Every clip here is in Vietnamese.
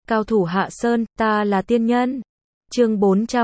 Cao thủ Hạ Sơn, ta là tiên nhân. Chương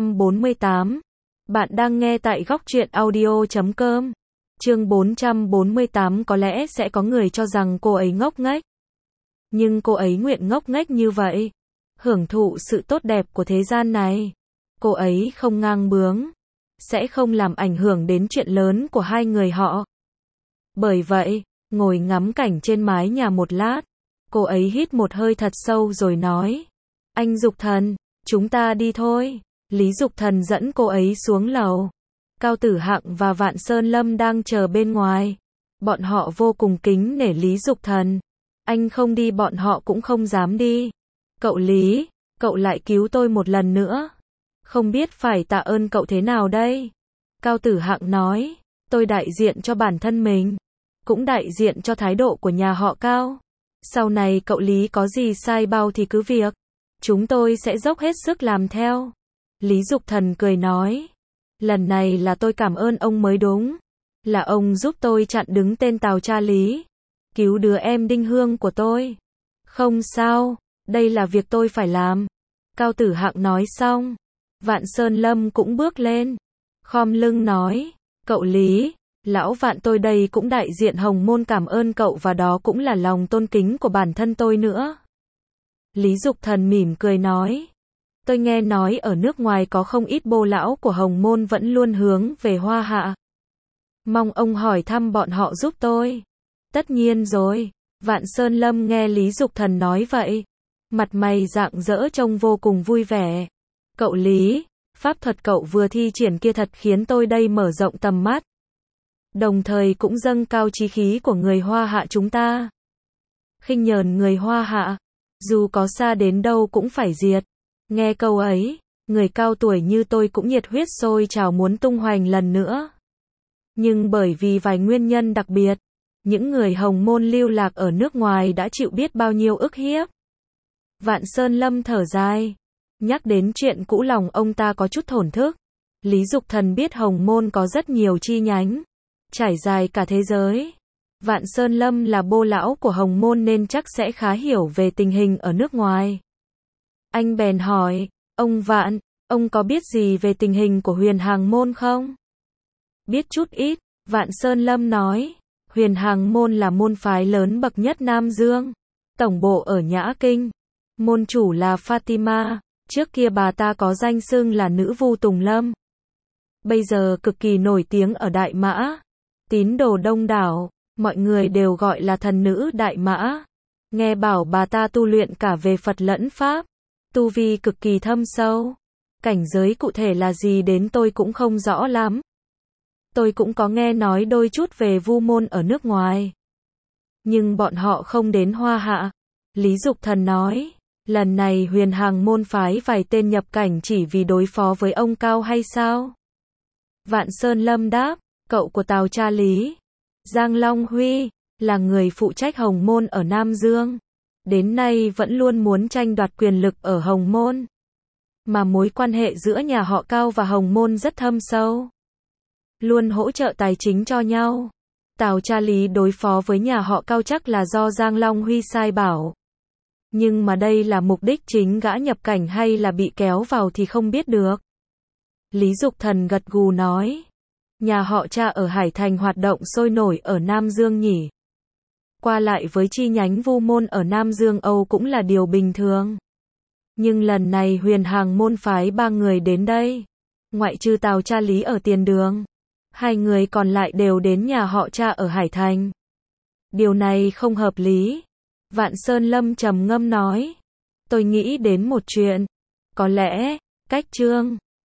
448. Bạn đang nghe tại góc truyện audio.com. Chương 448. Có lẽ sẽ có người cho rằng cô ấy ngốc nghếch. Nhưng cô ấy nguyện ngốc nghếch như vậy. Hưởng thụ sự tốt đẹp của thế gian này. Cô ấy không ngang bướng. Sẽ không làm ảnh hưởng đến chuyện lớn của hai người họ. Bởi vậy, ngồi ngắm cảnh trên mái nhà một lát. Cô ấy hít một hơi thật sâu rồi nói. Anh Dục Thần, chúng ta đi thôi. Lý Dục Thần dẫn cô ấy xuống lầu. Cao Tử Hạng và Vạn Sơn Lâm đang chờ bên ngoài. Bọn họ vô cùng kính nể Lý Dục Thần. Anh không đi bọn họ cũng không dám đi. Cậu Lý, cậu lại cứu tôi một lần nữa. Không biết phải tạ ơn cậu thế nào đây? Cao Tử Hạng nói, tôi đại diện cho bản thân mình. Cũng đại diện cho thái độ của nhà họ Cao. Sau này cậu Lý có gì sai bao thì cứ việc. Chúng tôi sẽ dốc hết sức làm theo. Lý Dục Thần cười nói. Lần này là tôi cảm ơn ông mới đúng. Là ông giúp tôi chặn đứng tên Tào Cha Lý. Cứu đứa em Đinh Hương của tôi. Không sao, đây là việc tôi phải làm. Cao Tử Hạng nói xong. Vạn Sơn Lâm cũng bước lên. Khom lưng nói. Cậu Lý, lão Vạn tôi đây cũng đại diện Hồng Môn cảm ơn cậu và đó cũng là lòng tôn kính của bản thân tôi nữa. Lý Dục Thần mỉm cười nói. Tôi nghe nói ở nước ngoài có không ít bô lão của Hồng Môn vẫn luôn hướng về Hoa Hạ. Mong ông hỏi thăm bọn họ giúp tôi. Tất nhiên rồi. Vạn Sơn Lâm nghe Lý Dục Thần nói vậy. Mặt mày rạng rỡ trông vô cùng vui vẻ. Cậu Lý, pháp thuật cậu vừa thi triển kia thật khiến tôi đây mở rộng tầm mắt. Đồng thời cũng dâng cao chí khí của người Hoa Hạ chúng ta. Khinh nhờn người Hoa Hạ, dù có xa đến đâu cũng phải diệt. Nghe câu ấy, người cao tuổi như tôi cũng nhiệt huyết sôi trào muốn tung hoành lần nữa. Nhưng bởi vì vài nguyên nhân đặc biệt, những người Hồng Môn lưu lạc ở nước ngoài đã chịu biết bao nhiêu ức hiếp. Vạn Sơn Lâm thở dài, nhắc đến chuyện cũ lòng ông ta có chút thổn thức. Lý Dục Thần biết Hồng Môn có rất nhiều chi nhánh, trải dài cả thế giới. Vạn Sơn Lâm là bô lão của Hồng Môn nên chắc sẽ khá hiểu về tình hình ở nước ngoài. Anh bèn hỏi, ông Vạn, ông có biết gì về tình hình của Huyền Hàng Môn không? Biết chút ít, Vạn Sơn Lâm nói, Huyền Hàng Môn là môn phái lớn bậc nhất Nam Dương. Tổng bộ ở Nhã Kinh. Môn chủ là Fatima, trước kia bà ta có danh xưng là nữ vu Tùng Lâm. Bây giờ cực kỳ nổi tiếng ở Đại Mã. Tín đồ đông đảo, mọi người đều gọi là thần nữ Đại Mã. Nghe bảo bà ta tu luyện cả về Phật lẫn Pháp. Tu vi cực kỳ thâm sâu. Cảnh giới cụ thể là gì đến tôi cũng không rõ lắm. Tôi cũng có nghe nói đôi chút về vu môn ở nước ngoài. Nhưng bọn họ không đến Hoa Hạ. Lý Dục Thần nói, lần này Huyền Hàng Môn phái vài tên nhập cảnh chỉ vì đối phó với ông Cao hay sao? Vạn Sơn Lâm đáp, cậu của Tào Cha Lý, Giang Long Huy, là người phụ trách Hồng Môn ở Nam Dương. Đến nay vẫn luôn muốn tranh đoạt quyền lực ở Hồng Môn. Mà mối quan hệ giữa nhà họ Cao và Hồng Môn rất thâm sâu. Luôn hỗ trợ tài chính cho nhau. Tào Cha Lý đối phó với nhà họ Cao chắc là do Giang Long Huy sai bảo. Nhưng mà đây là mục đích chính gã nhập cảnh hay là bị kéo vào thì không biết được. Lý Dục Thần gật gù nói. Nhà họ Cha ở Hải Thành hoạt động sôi nổi ở Nam Dương nhỉ. Qua lại với chi nhánh vu môn ở Nam Dương Âu cũng là điều bình thường. Nhưng lần này Huyền Hàng Môn phái 3 người đến đây. Ngoại trừ Tào Cha Lý ở Tiền Đường. 2 người còn lại đều đến nhà họ Cha ở Hải Thành. Điều này không hợp lý. Vạn Sơn Lâm trầm ngâm nói. Tôi nghĩ đến một chuyện. Có lẽ, cách Trương